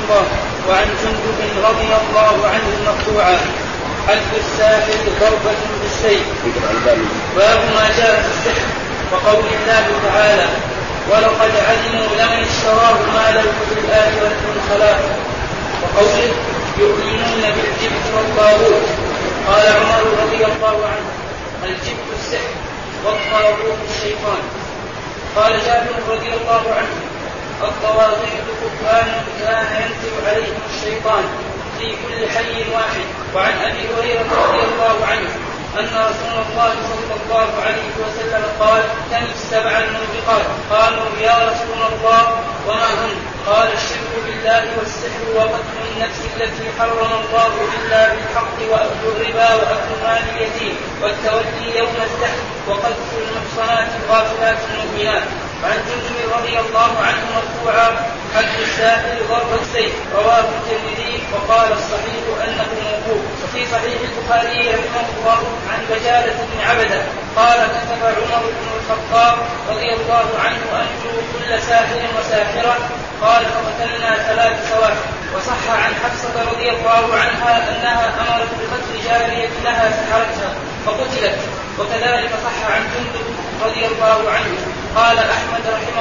الله. وعن جندب رضي الله عنه مرفوعا: حد الساحر ضربة بالسيف. باب ما جاء في السحر. وقول الله تعالى: ولقد علموا لمن اشتراه ما له في الآخرة من خلاق. وقوله: يؤمنون بالجبت والطاغوت. قال عمر رضي الله عنه: الجبت السحر والطاغوت الشيطان. قال جابر رضي الله عنه: الطواغيت كفار كان ينزل عليهم الشيطان في كل حي واحد. وعن أبي هريرة رضي الله عنه أن رسول الله صلى الله عليه وسلم قال: كم السبع الموبقات؟ قالوا: يا رسول الله وما هم؟ قال: الشرك بالله والسحر وقتل النفس التي حرم الله إلا بالحق وأكل الربا وأكل مال اليتيم والتولي يوم الزحف وقذف المحصنات الغافلات المؤمنات. عن جندب رضي الله عنه مرفوعا: حد الساحر ضرب السيف. رواه الترمذي وقال الصحيح أنه موقوف. وفي صحيح البخاري رحمه الله عن بجالة بن عبدة قال: كتب عمر بن الخطاب رضي الله عنه أنجو كل ساحر وساحرة. قال: فقتلنا 3 سواحر. وصح عن حفصة رضي الله عنها أنها أمرت بقتل جارية لها سحرتها فقتلت. وكذلك صح عن جندب رضي الله عنه. قال أحمد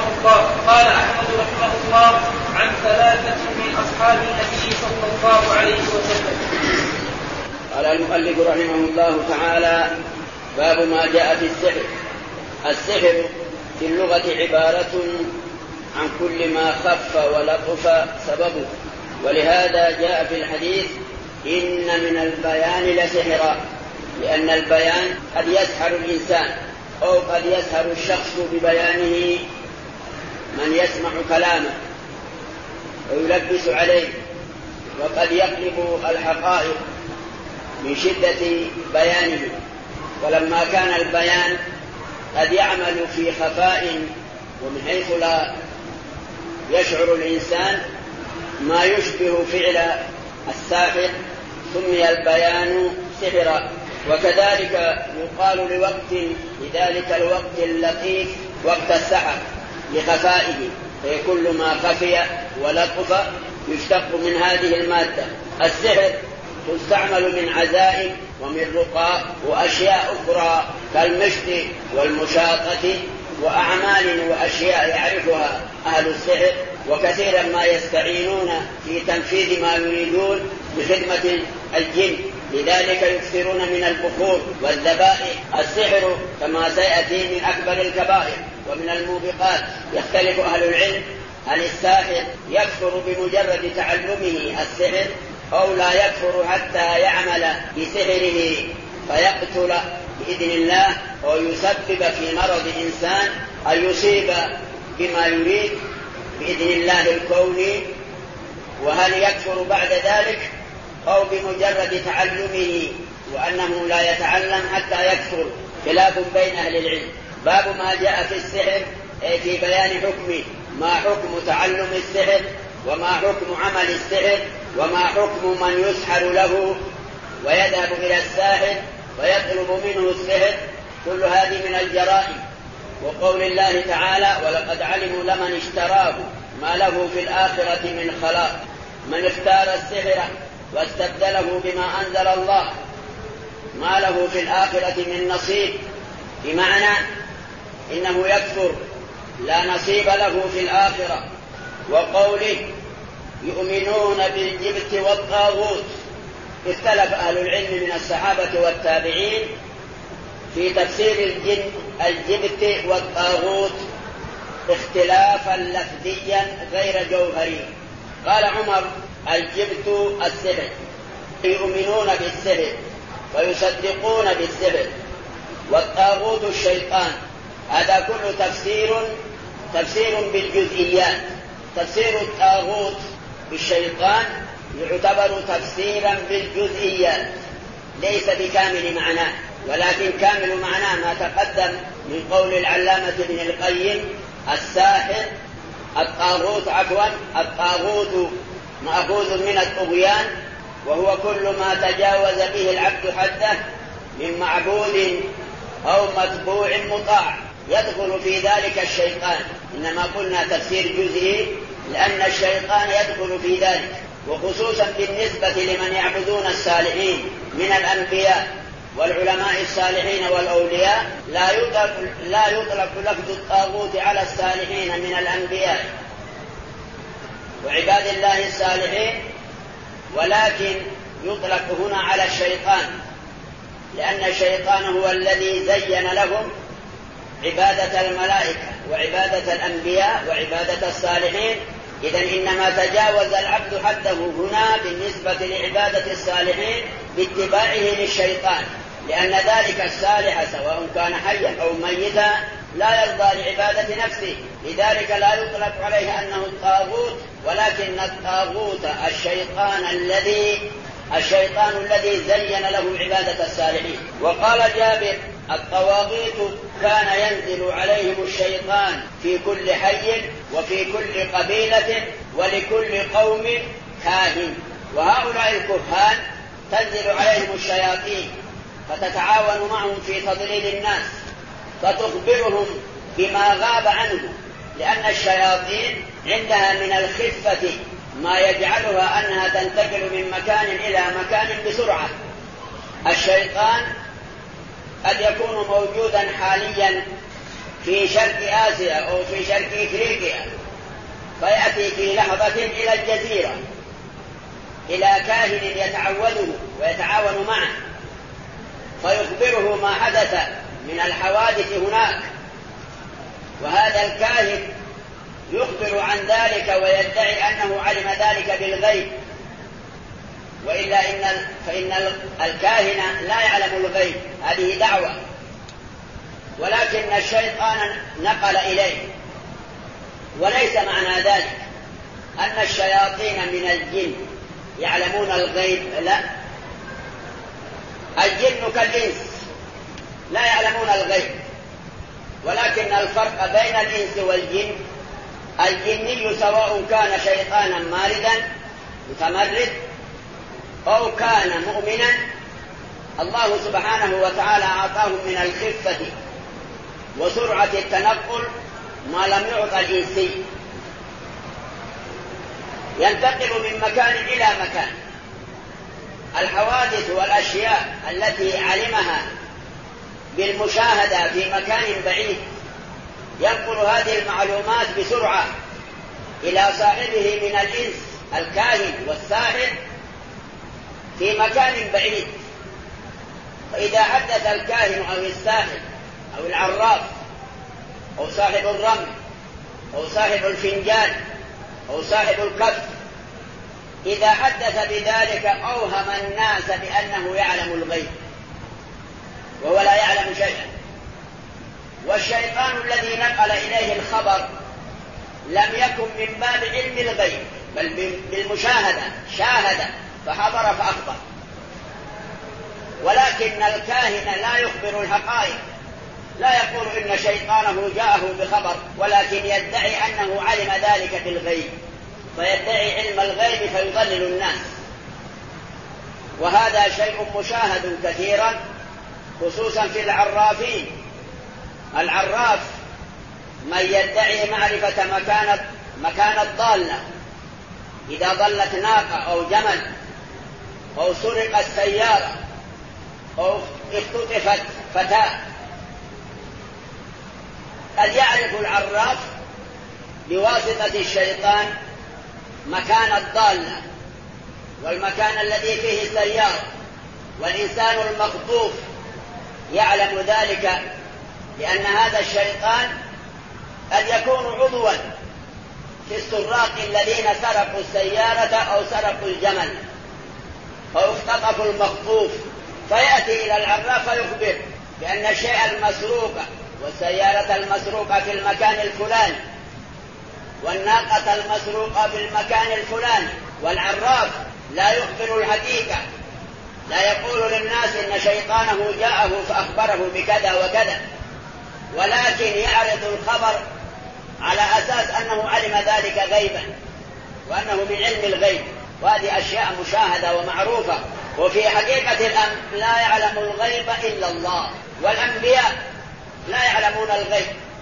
رحمه الله عن 3 من أصحاب النبي صلى الله عليه وسلم. قال المؤلف رحمه الله تعالى: باب ما جاء في السحر. السحر في اللغة عبارة عن كل ما خف ولطف سببه، ولهذا جاء في الحديث: إن من البيان لسحرا، لأن البيان قد يسحر الإنسان أو قد يسحر الشخص ببيانه من يسمع كلامه ويلبس عليه، وقد يقلب الحقائق من شدة بيانه. ولما كان البيان قد يعمل في خفاء ومن حيث لا يشعر الإنسان ما يشبه فعل الساحر، سمي البيان سحرا. وكذلك يقال لذلك الوقت اللطيف وقت السحر لخفائه، فكل ما خفي ولطف يشتق من هذه المادة. السحر تستعمل من عزائم ومن رقى وأشياء أخرى كالمشط والمشاطة وأعمال وأشياء يعرفها أهل السحر، وكثيرا ما يستعينون في تنفيذ ما يريدون بخدمة الجن، لذلك يكثرون من البخور والذبائح. السحر كما سيأتي من أكبر الكبائر ومن الموبقات. يختلف أهل العلم هل الساحر يكفر بمجرد تعلمه السحر أو لا يكفر حتى يعمل بسحره فيقتل بإذن الله ويسبب في مرض إنسان أن يصيب بما يريد بإذن الله الكوني، وهل يكفر بعد ذلك أو بمجرد تعلمه وأنه لا يتعلم حتى يكفر. خلاف بين أهل العلم. باب ما جاء في السحر، أي في بيان حكمه، ما حكم تعلم السحر، وما حكم عمل السحر، وما حكم من يسحر له ويذهب إلى الساحر ويطلب منه السحر. كل هذه من الجرائم. وقول الله تعالى: ولقد علموا لمن اشتراه ما له في الآخرة من خلاق. من اختار السحر واستبدله بما أنزل الله ما له في الآخرة من نصيب، بمعنى إنه يكفر لا نصيب له في الآخرة. وقوله: يؤمنون بالجبت والطاغوت. اختلف أهل العلم من الصحابة والتابعين في تفسير الجبت والطاغوت اختلافا لفظيا غير جوهري. قال عمر: الجبت السحر، يؤمنون بالسحر ويصدقون بالسحر، والطاغوت الشيطان. هذا كله تفسير بالجزئيات. تفسير الطاغوت بالشيطان يعتبر تفسيرا بالجزئيات، ليس بكامل معناه، ولكن كامل معناه ما تقدم من قول العلامة ابن القيم: الطاغوت مأخوذ من الطغيان، وهو كل ما تجاوز به العبد حده من معبود أو متبوع مطاع، يدخل في ذلك الشيطان. إنما قلنا تفسير جزئي لأن الشيطان يدخل في ذلك، وخصوصا بالنسبة لمن يعبدون الصالحين من الأنبياء والعلماء الصالحين والأولياء. لا يطلق لفظ الطاغوت على الصالحين من الأنبياء وعباد الله الصالحين، ولكن يطلق هنا على الشيطان، لأن الشيطان هو الذي زين لهم عبادة الملائكة وعبادة الأنبياء وعبادة الصالحين. إذن إنما تجاوز العبد حده هنا بالنسبة لعبادة الصالحين باتباعه للشيطان، لأن ذلك الصالح سواء كان حيا أو ميتا لا يرضى لعبادة نفسه، لذلك لا يطلق عليه أنه الطاغوت، ولكن الطاغوت الشيطان الذي زين له عبادة الصالحين. وقال جابر: الطواغيت كان ينزل عليهم الشيطان في كل حي وفي كل قبيلة ولكل قوم كاهن. وهؤلاء الكهان تنزل عليهم الشياطين فتتعاون معهم في تضليل الناس، فتخبرهم بما غاب عنه، لأن الشياطين عندها من الخفة ما يجعلها أنها تنتقل من مكان إلى مكان بسرعة. الشيطان قد يكون موجودا حاليا في شرق آسيا أو في شرق إفريقيا، فيأتي في لحظة إلى الجزيرة إلى كاهن يتعوده ويتعاون معه، فيخبره ما حدث من الحوادث هناك، وهذا الكاهن يخبر عن ذلك ويدعي أنه علم ذلك بالغيب، وإلا فإن الكاهن لا يعلم الغيب، هذه دعوة، ولكن الشيطان نقل إليه. وليس معنى ذلك أن الشياطين من الجن يعلمون الغيب، لا، الجن كالإنس لا يعلمون الغيب، ولكن الفرق بين الإنس والجن: الجني سواء كان شيطانا ماردا متمرد أو كان مؤمنا، الله سبحانه وتعالى أعطاه من الخفة وسرعة التنقل ما لم يعطى الإنسي، ينتقل من مكان إلى مكان. الحوادث والأشياء التي علمها بالمشاهدة في مكان بعيد ينقل هذه المعلومات بسرعة إلى صاحبه من الإنس الكاهن والساحر في مكان بعيد. فإذا حدث الكاهن أو الساحر أو العراف أو صاحب الرمل أو صاحب الفنجان أو صاحب الكف، إذا حدث بذلك أوهم الناس بأنه يعلم الغيب وهو لا يعلم شيئا. والشيطان الذي نقل إليه الخبر لم يكن من باب علم الغيب، بل بالمشاهدة، شاهد فحضر فأخبر. ولكن الكاهن لا يخبر الحقائق، لا يقول إن شيطانه جاءه بخبر، ولكن يدعي أنه علم ذلك بالغيب، فيدعي علم الغيب فيضلل الناس. وهذا شيء مشاهد كثيرا خصوصا في العرافين. العراف من يدعي معرفة مكان الضالة، إذا ضلت ناقة أو جمل أو سرقت سيارة أو اختطفت فتاة، قد يعرف العراف بواسطة الشيطان مكان الضالة والمكان الذي فيه السيارة، والإنسان المخطوف يعلم ذلك، لأن هذا الشيطان قد يكون عضوا في السراق الذين سرقوا السيارة أو سرقوا الجمل أو اختطفوا المخطوف، فيأتي إلى العراف فيخبر بأن الشيء المسروق والسيارة المسروقة في المكان الفلاني والناقة المسروقة في المكان الفلاني. والعراف لا يخبر الحقيقة، لا يقول للناس إن شيطانه جاءه فأخبره بكذا وكذا، ولكن يعرض الخبر على أساس أنه علم ذلك غيبا وأنه من علم الغيب، وهذه أشياء مشاهدة ومعروفة. وفي حقيقة الأمر لا يعلم الغيب إلا الله، والأنبياء لا يعلمون الغيب،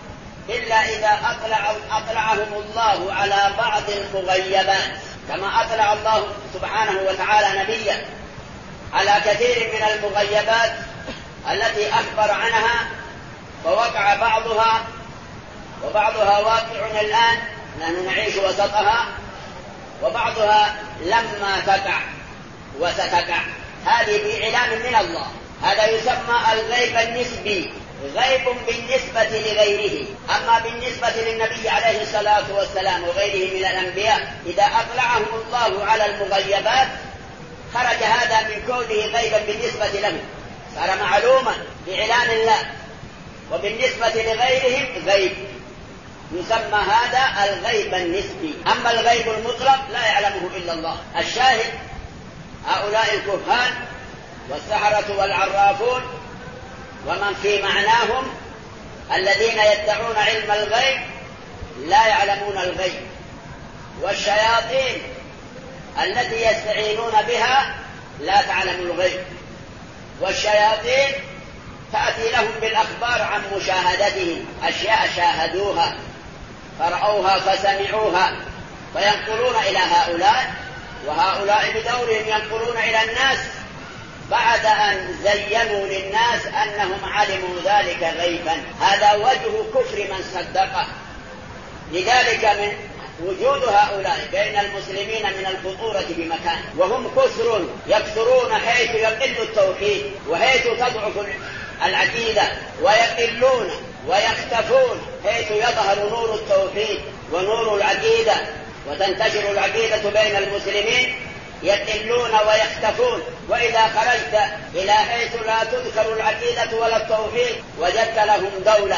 إلا إذا أطلعهم الله على بعض المغيبات، كما أطلع الله سبحانه وتعالى نبيا على كثير من المغيبات التي أخبر عنها فوقع بعضها، وبعضها واقع الآن نحن نعيش وسطها، وبعضها لما تقع وستقع. هذه بإعلام من الله. هذا يسمى الغيب النسبي، غيب بالنسبة لغيره. أما بالنسبة للنبي عليه الصلاة والسلام وغيره من الأنبياء إذا أطلعهم الله على المغيبات خرج هذا من كونه غيبا بالنسبة له، صار معلوما بإعلان الله. وبالنسبة لغيرهم غيب، يسمى هذا الغيب النسبي. أما الغيب المطلق لا يعلمه إلا الله. الشاهد هؤلاء الكهان والسحرة والعرافون ومن في معناهم الذين يدعون علم الغيب لا يعلمون الغيب، والشياطين التي يستعينون بها لا تعلم الغيب، والشياطين تأتي لهم بالأخبار عن مشاهدتهم، أشياء شاهدوها فرأوها فسمعوها فينقلون إلى هؤلاء، وهؤلاء بدورهم ينقلون إلى الناس بعد أن زينوا للناس أنهم علموا ذلك غيبا. هذا وجه كفر من صدقه. لذلك من وجود هؤلاء بين المسلمين من الخطورة بمكان، وهم كثر يكثرون حيث يقل التوحيد وحيث تضعف العقيدة، ويقلون ويختفون حيث يظهر نور التوحيد ونور العقيدة وتنتشر العقيدة بين المسلمين، يقلون ويختفون. وإذا خرجت إلى حيث لا تذكر العقيدة ولا التوحيد وجدت لهم دولة.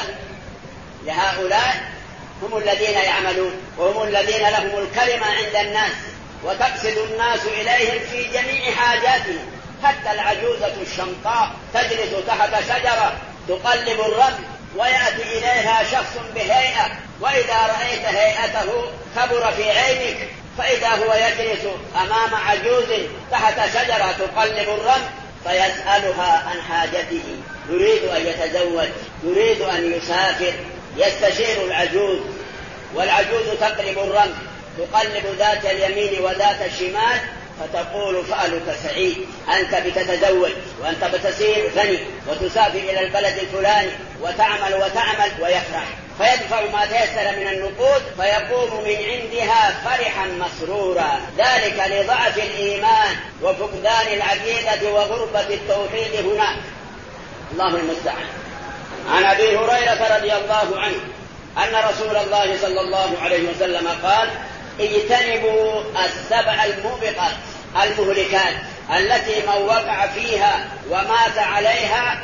لهؤلاء هم الذين يعملون، وهم الذين لهم الكلمة عند الناس، وتقصد الناس إليهم في جميع حاجاتهم. حتى العجوزة الشمطاء تجلس تحت شجرة تقلب الرمل ويأتي إليها شخص بهيئة، وإذا رأيت هيئته كبر في عينك، فإذا هو يجلس أمام عجوز تحت شجرة تقلب الرمل فيسألها عن حاجته، يريد أن يتزوج، يريد أن يسافر، يستشير العجوز، والعجوز تقلب الرمل، تقلب ذات اليمين وذات الشمال، فتقول فألك سعيد، أنت بتتزوج وأنت بتصير غني وتسافر إلى البلد الفلاني وتعمل ويفرح، فيدفع ما تيسر من النقود فيقوم من عندها فرحا مسرورا. ذلك لضعف الإيمان وفقدان العقيدة وغربة التوحيد هناك. الله المستعان. عن أبي هريرة رضي الله عنه أن رسول الله صلى الله عليه وسلم قال: اجتنبوا السبع الموبقات المهلكات التي من وقع فيها ومات عليها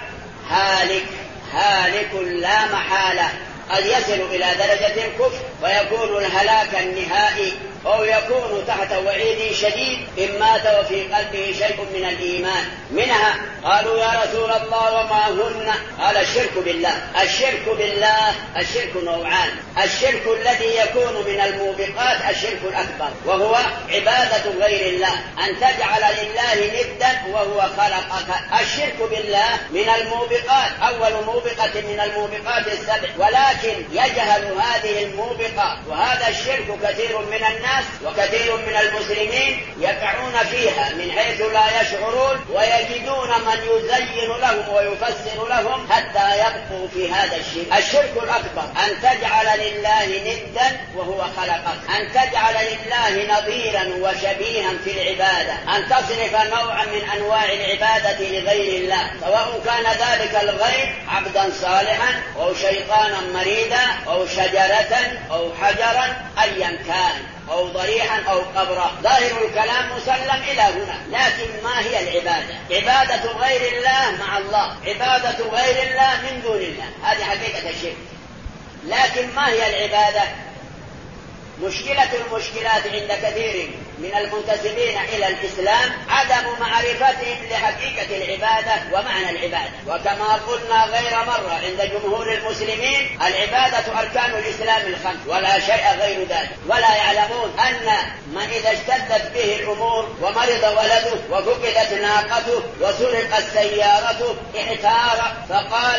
هالك لا محالة، قد يصل إلى درجة الكفر ويكون الهلاك النهائي، أو يكون تحت وعيد شديد إن مات وفي قلبه شيء من الإيمان. منها قالوا يا رسول الله وما هن؟ قال: الشرك بالله. الشرك نوعان: الشرك الذي يكون من الموبقات الشرك الأكبر، وهو عبادة غير الله، أن تجعل لله ندا وهو خلقك. الشرك بالله من الموبقات، أول موبقة من الموبقات السبع، ولكن يجهل هذه الموبقة، وهذا الشرك كثير من الناس وكثير من المسلمين يقعون فيها من حيث لا يشعرون، ويجدون من يزين لهم ويفسر لهم حتى يبقوا في هذا الشرك. الشرك الأكبر أن تجعل لله ندا وهو خلقك، أن تجعل لله نظيرا وشبيها في العبادة، أن تصرف نوعا من أنواع العبادة لغير الله، سواء كان ذلك الغير عبدا صالحا أو شيطانا مريدا أو شجرة أو حجرا أيا كان، أو ضريحا أو قبرا. ظاهر الكلام مسلم إلى هنا، لكن ما هي العبادة؟ عبادة غير الله مع الله، عبادة غير الله من دون الله، هذه حقيقة الشرك. لكن ما هي العبادة؟ مشكلة المشكلات عند كثير من المنتسبين إلى الإسلام عدم معرفتهم لحقيقة العبادة ومعنى العبادة. وكما قلنا غير مرة عند جمهور المسلمين العبادة أركان الإسلام الخمس ولا شيء غير ذلك، ولا يعلمون أن من إذا اشتدت به الأمور ومرض ولده وفقدت ناقته وسرقت سيارته احتار فقال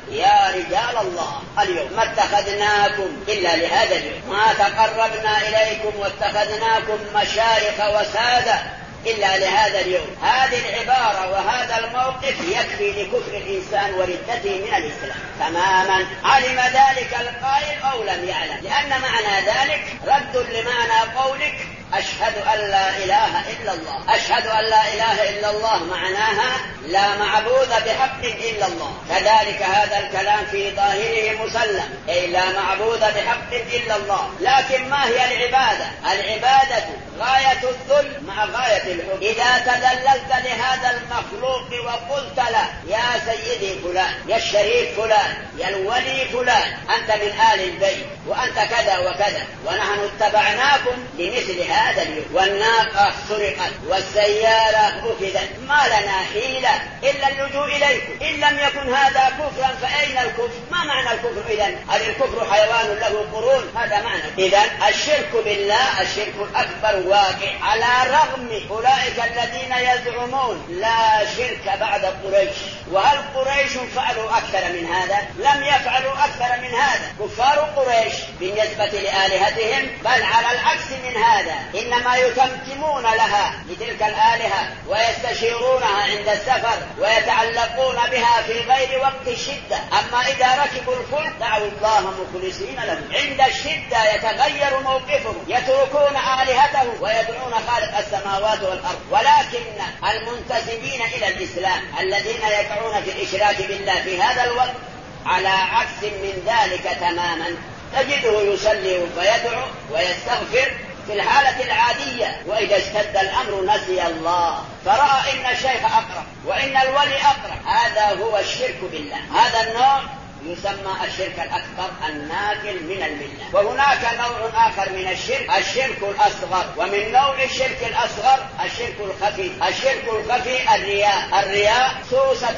يا رجال الله اليوم ما اتخذناكم إلا لهذا اليوم، ما تقربنا إليكم واتخذناكم مشارق وسادة إلا لهذا اليوم. هذه العبارة وهذا الموقف يكفي لكفر الإنسان وردته من الإسلام تماما، علم ذلك القائل أو لم يعلم، لأن معنى ذلك رد لمعنى قولك أشهد أن لا إله إلا الله. أشهد أن لا إله إلا الله معناها لا معبود بحق إلا الله، كذلك هذا الكلام في ظاهره مسلم، أي لا معبود بحق إلا الله. لكن ما هي العبادة؟ العبادة غاية الذل مع غاية الحب. إذا تذللت لهذا المخلوق وقلت له يا سيدي فلان، يا الشريف فلان، يا الولي فلان، أنت من آل البيت وأنت كذا وكذا، ونحن اتبعناكم لمثل هذا اليوم، والناقة سرقت والسيارة أخذت، ما لنا حيلة إلا اللجوء إليكم. إن لم يكن هذا كفرا فأين الكفر؟ ما معنى الكفر إذن؟ هل الكفر حيوان له قرون؟ هذا معنى. إذن الشرك بالله الشرك الأكبر واقع، على رغم أولئك الذين يزعمون لا شرك بعد قريش. وهل قريش فعلوا أكثر من هذا؟ لم يفعلوا أكثر من هذا. كفار قريش بالنسبة لآلهتهم بل على العكس من هذا، إنما يتمتمون لها لتلك الآلهة ويستشيرونها عند السفر ويتعلقون بها في غير وقت الشدة. أما إذا ركبوا الفلك دعوا الله مخلصين له، عند الشدة يتغير موقفهم، يتركون آلهته ويدعون خالق السماوات والأرض. ولكن المنتسبين إلى الإسلام الذين يقعون في الإشراك بالله في هذا الوقت على عكس من ذلك تماما، تجده يصلي ويدعو ويستغفر في الحالة العادية، وإذا اشتد الأمر نسي الله فرأى إن الشيخ أقرب وإن الولي أقرب. هذا هو الشرك بالله. هذا النوع يسمى الشرك الأكبر الناقل من الملة. وهناك نوع آخر من الشرك، الشرك الأصغر. ومن نوع الشرك الأصغر الشرك الخفي. الشرك الخفي الرياء سوسة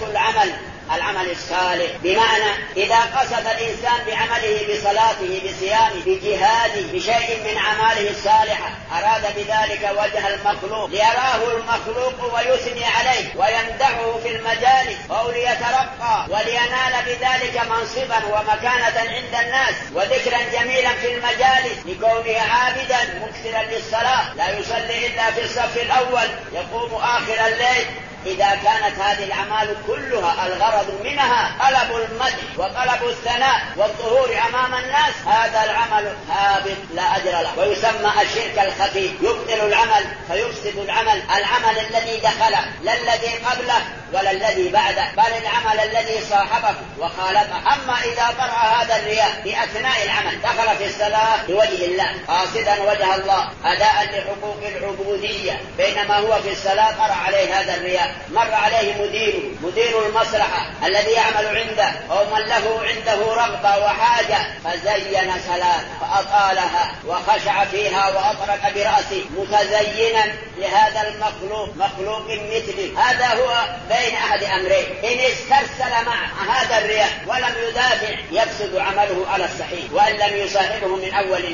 العمل الصالح، بمعنى إذا قصد الإنسان بعمله بصلاته بصيامه بجهاده بشيء من أعماله الصالحة أراد بذلك وجه المخلوق ليراه المخلوق ويثني عليه ويمدحه في المجالس أو ليترقى ولينال بذلك منصبا ومكانة عند الناس وذكرا جميلا في المجالس لكونه عابدا مكثرا للصلاة، لا يصلي إلا في الصف الأول، يقوم آخر الليل. إذا كانت هذه الأعمال كلها الغرض منها طلب المدح وطلب الثناء والظهور أمام الناس، هذا العمل هابط لا أجر له، ويسمى الشرك الخفي. يبطل العمل فيفسد العمل الذي دخله لا الذي قبله ولا الذي بعده، بل العمل الذي صاحبه وخالفه. أما إذا طرأ هذا الرياء في أثناء العمل، دخل في الصلاة لوجه الله قاصدا وجه الله أداء لحقوق العبودية، بينما هو في الصلاة طرأ عليه هذا الرياء، مر عليه مدير المصلحة الذي يعمل عنده أو من له عنده رغبة وحاجة فزين صلاة فأطالها وخشع فيها وأطرق برأسه متزينا لهذا المخلوق، مخلوق مثله. هذا هو بين أحد أمرين، إن استرسل مع هذا الرياء ولم يدافع يفسد عمله على الصحيح، وإن لم يصاحبه من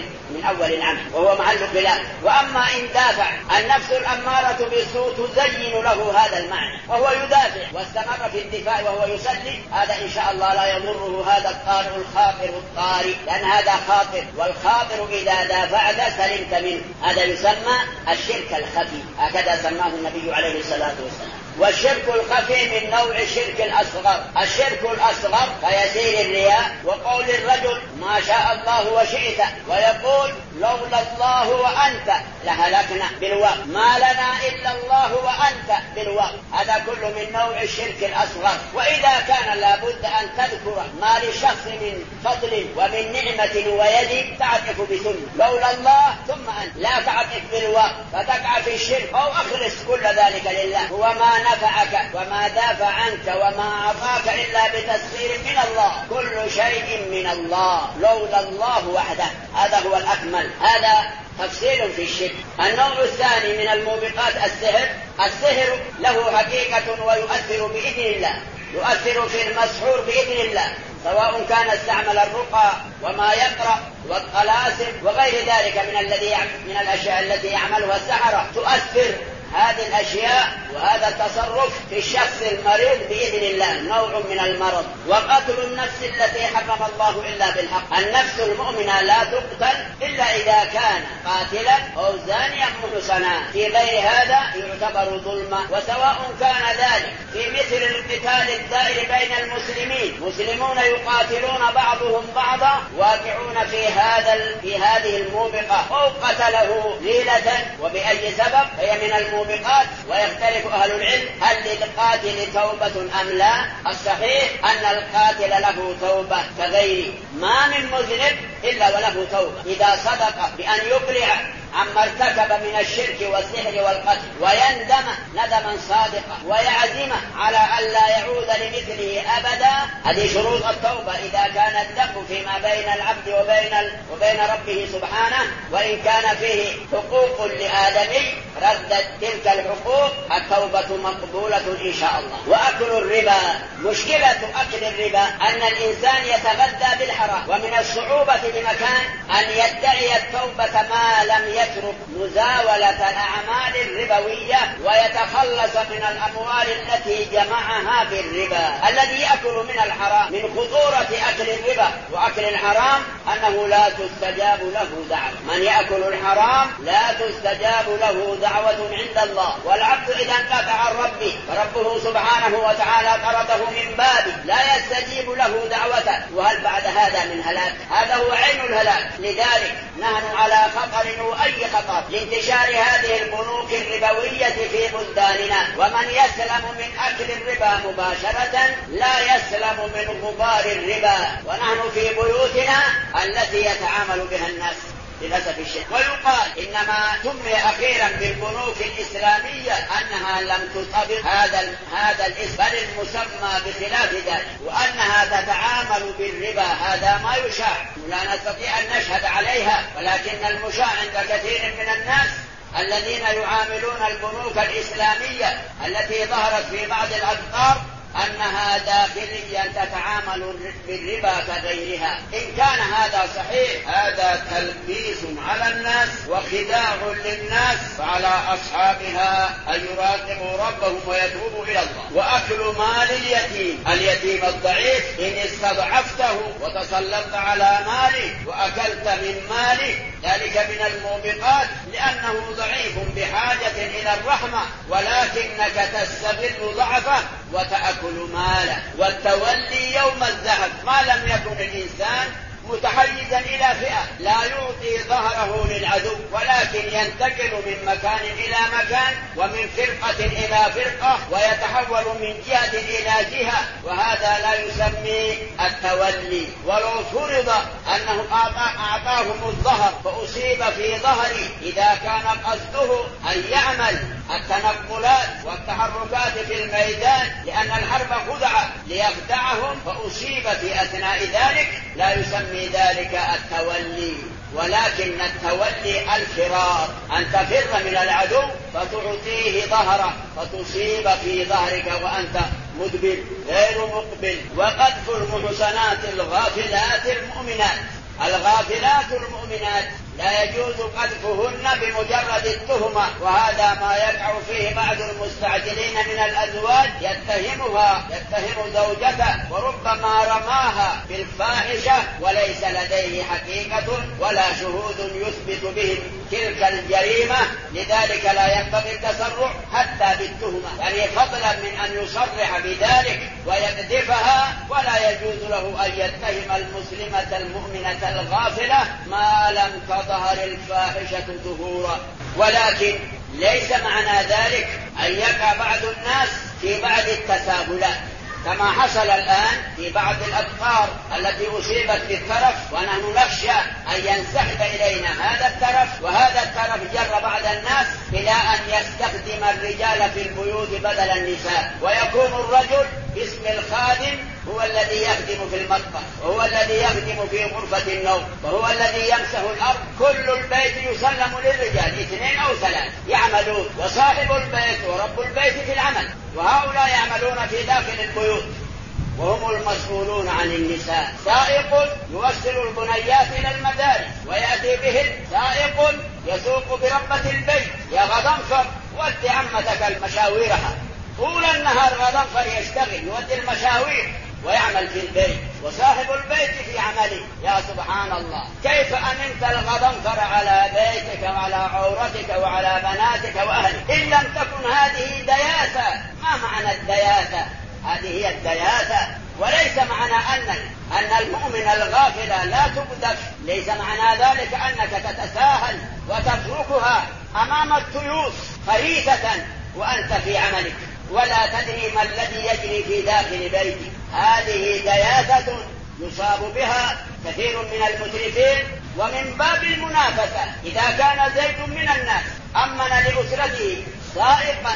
أول العمل وهو محل خلاف. وأما إن دافع، النفس الأمارة بالسوء تزين له هذا المعنى وهو يدافع واستمر في الدفاع وهو يصلي، هذا إن شاء الله لا يضره هذا الطارئ الخاطر الطارئ، لأن هذا خاطر، والخاطر إذا دافعت سلمت منه. هذا يسمى الشرك الخفي، هكذا سماه النبي عليه الصلاة والسلام. والشرك الخفي من نوع الشرك الأصغر. الشرك الأصغر كيسير الرياء وقول الرجل ما شاء الله وشئت، ويقول لولا الله وأنت لهلكنا بالوقت، ما لنا إلا الله وأنت بالوقت. هذا كله من نوع الشرك الأصغر. وإذا كان لابد أن تذكر ما لشخص من فضل ومن نعمة ويد تعطف بثم، لولا الله ثم أنت، لا تعطف بالوقت فتقع في الشرك. أو أخلص كل ذلك لله، هو ما نفعك وما دافع عنك وما أعطاك إلا بتسخير من الله، كل شيء من الله، لولا الله وحده. هذا هو الأكمل. هذا تفصيل في الشرك. النوع الثاني من الموبقات السحر له حقيقة ويؤثر بإذن الله، يؤثر في المسحور بإذن الله، سواء كان استعمل الرقى وما يقرأ والطلاسم وغير ذلك من الأشياء التي يعملها السحرة، تؤثر هذه الأشياء وهذا التصرف في الشخص المريض بإذن الله نوع من المرض. وقتل النفس التي حرم الله إلا بالحق، النفس المؤمنة لا تقتل إلا إذا كان قاتلا أو زانيا محصنا، في غير هذا يعتبر ظلما. وسواء كان ذلك في مثل القتال الدائر بين المسلمين، مسلمون يقاتلون بعضهم بعضا واقعون في هذه الموبقة، أو قتله ليلة وبأي سبب فهي من الموبقات. ويختلف أهل العلم هل للقاتل توبة أم لا. الصحيح أن القاتل له توبة كغيره، ما من مذنب إلا وله توبة إذا صدق بأن يقلع عما ارتكب من الشرك والسحر والقتل ويندم ندما صادقا ويعزم على أن لا يعود لمثله أبدا. هذه شروط التوبة إذا كان الذنب فيما بين العبد وبين ربه سبحانه، وإن كان فيه حقوق لآدمي ردت تلك الحقوق التوبة مقبولة إن شاء الله. وأكل الربا، مشكلة أكل الربا أن الإنسان يتغذى بالحرام، ومن الصعوبة لمكان أن يدعي التوبة ما لم يترك مزاولة الأعمال الربوية ويتخلص من الأموال التي جمعها بالربا. الذي يأكل من الحرام، من خطورة أكل الربا وأكل الحرام أنه لا تستجاب له دعوة. من يأكل الحرام لا تستجاب له دعوة عند الله. والعبد إذا انقطع عن ربه فربه سبحانه وتعالى طرده من بابه لا يستجيب له دعوته، وهل بعد هذا من هلاك؟ هذا هو عين الهلاك. لذلك نحن على خطر وأي خطر لانتشار هذه البنوك الربوية في بلداننا. ومن يسلم من أكل الربا مباشرة لا يسلم من غبار الربا، ونحن في بيوتنا التي يتعامل بها الناس للأسف الشديد. ويقال إنما سمي أخيرا بالبنوك الإسلامية أنها لم تطبق هذا الاسم، بل المسمى بخلاف ذلك، وأنها تتعامل بالربا. هذا ما يشاع، لا نستطيع أن نشهد عليها، ولكن المشاع عند كثير من الناس الذين يعاملون البنوك الإسلامية التي ظهرت في بعض الأقطار أنها داخليا تتعامل بالربا كغيرها. إن كان هذا صحيح هذا تلبيس على الناس وخداع للناس، فعلى أصحابها أن يراقبوا ربهم ويتوبوا إلى الله. وأكل مال اليتيم الضعيف، إن استضعفته وتسلطت على ماله وأكلت من ماله ذلك من الموبقات، لأنه ضعيف بحاجة إلى الرحمة، ولكنك تستغل ضعفه وتأكل ماله. والتولي يوم الزحف، ما لم يكن الإنسان متحيزا إلى فئة، لا يعطي ظهره للعدو، ولكن ينتقل من مكان إلى مكان ومن فرقة إلى فرقة ويتحول من جهة إلى جهة، وهذا لا يسمي التولي. ولو فرض أنه أعطاهم الظهر فأصيب في ظهره، إذا كان قصده أن يعمل التنقلات والتحركات في الميدان لأن الحرب خدعة ليخدعهم فأصيب في أثناء ذلك، لا يسمي ذلك التولي. ولكن التولي الفرار، أن تفر من العدو فتعطيه ظهره فتصيب في ظهرك وأنت مدبر غير مقبل. وقذف المحصنات الغافلات المؤمنات، الغافلات المؤمنات لا يجوز قذفهن بمجرد التهمة، وهذا ما يقع فيه بعض المستعجلين من الأزواج، يتهم زوجته وربما رماها بالفاحشة وليس لديه حقيقة ولا شهود يثبت بهم تلك الجريمة، لذلك لا ينبغي التسرع حتى بالتهمة، يعني فضلا من أن يصرح بذلك ويقذفها، ولا يجوز له أن يتهم المسلمة المؤمنة الغافلة ما لم تظهر الفاحشة ظهورا. ولكن ليس معنى ذلك أن يقع بعض الناس في بعض التساهلات كما حصل الآن في بعض الأقطار التي أصيبت بالترف، ونحن نخشى أن ينسحب إلينا هذا الترف، وهذا الترف جر بعض الناس إلى أن يستخدم الرجال في البيوت بدل النساء، ويكون الرجل باسم الخادم هو الذي يخدم في المطبخ، وهو الذي يخدم في غرفة النوم، وهو الذي يمسح الأرض. كل البيت يسلم للرجال 2 أو 3 يعملون، وصاحب البيت ورب البيت في العمل، وهؤلاء يعملون في داخل البيوت وهم المسؤولون عن النساء. سائق يوصل البنيات إلى المدارس ويأتي بهن، سائق يسوق بربة البيت يا غضنفر ودي عمتك المشاويرها، طول النهار غضنفر يشتغل يودي المشاوير ويعمل في البيت، وصاحب البيت في عمله. يا سبحان الله، كيف أمنت الغضنفر على بيتك وعلى عورتك وعلى بناتك وأهلك؟ إن لم تكن هذه دياثة. ما معنى الدياثة؟ هذه هي الدياثة، وليس معنى أن المؤمن الغافل لا تقذف، ليس معنى ذلك أنك تتساهل وتتركها أمام التيوس فريسة وأنت في عملك ولا تدري ما الذي يجري في داخل بيتك. هذه دياثة يصاب بها كثير من المترفين. ومن باب المنافسة، إذا كان زيد من الناس أمن لأسرته سائقا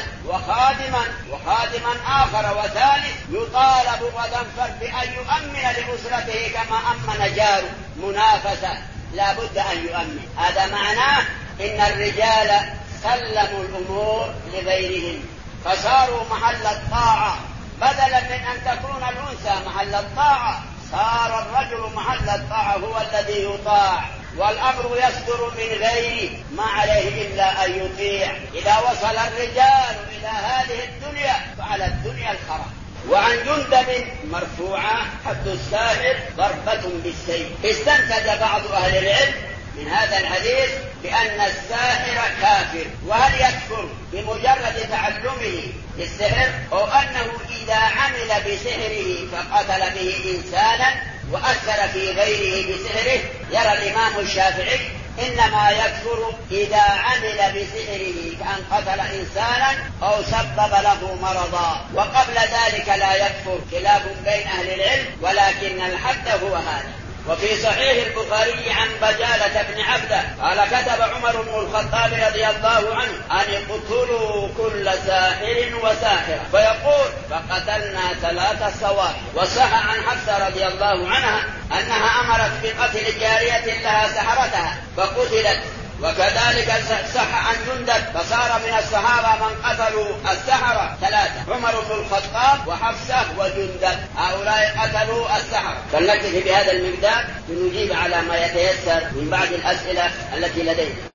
وخادما آخر وثالث، يطالب غضنفر بأن يؤمن لأسرته كما أمن جاره. منافسة، لا بد أن يؤمن. هذا معناه إن الرجال سلموا الأمور لغيرهم فصاروا محل الطاعة، بدلا من أن تكون الأنثى محل الطاعة صار الرجل محل الطاعة، هو الذي يطاع، والأمر يصدر من غيره، ما عليه إلا أن يطيع. إذا وصل الرجال إلى هذه الدنيا فعلى الدنيا الخراب. وعن جندب مرفوعة: حد الساحر ضربة بالسيف. استنتج بعض أهل العلم من هذا الحديث بأن الساحر كافر، وهل يكفر بمجرد تعلمه السحر، أو أنه إذا عمل بسحره فقتل به إنسانا وأثر في غيره بسحره؟ يرى الإمام الشافعي إنما يكفر إذا عمل بسحره كأن قتل إنسانا أو سبب له مرضا، وقبل ذلك لا يكفر. خلاف بين أهل العلم، ولكن الحد هو هذا. وفي صحيح البخاري عن بجالة بن عبده قال: كتب عمر بن الخطاب رضي الله عنه أن اقتلوا كل ساحر وساحرة، فيقول: فقتلنا 3 سواحر. وصح عن حفصة رضي الله عنها أنها أمرت بقتل جارية لها سحرتها فقتلت. وكذلك صح عن جندب، فصار من الصحابة من قتلوا السحرة 3: عمر بن الخطاب وحفصة وجندب، هؤلاء قتلوا السحرة. فلنكتفي بهذا المقدار لنجيب على ما يتيسر من بعض الأسئلة التي لدينا.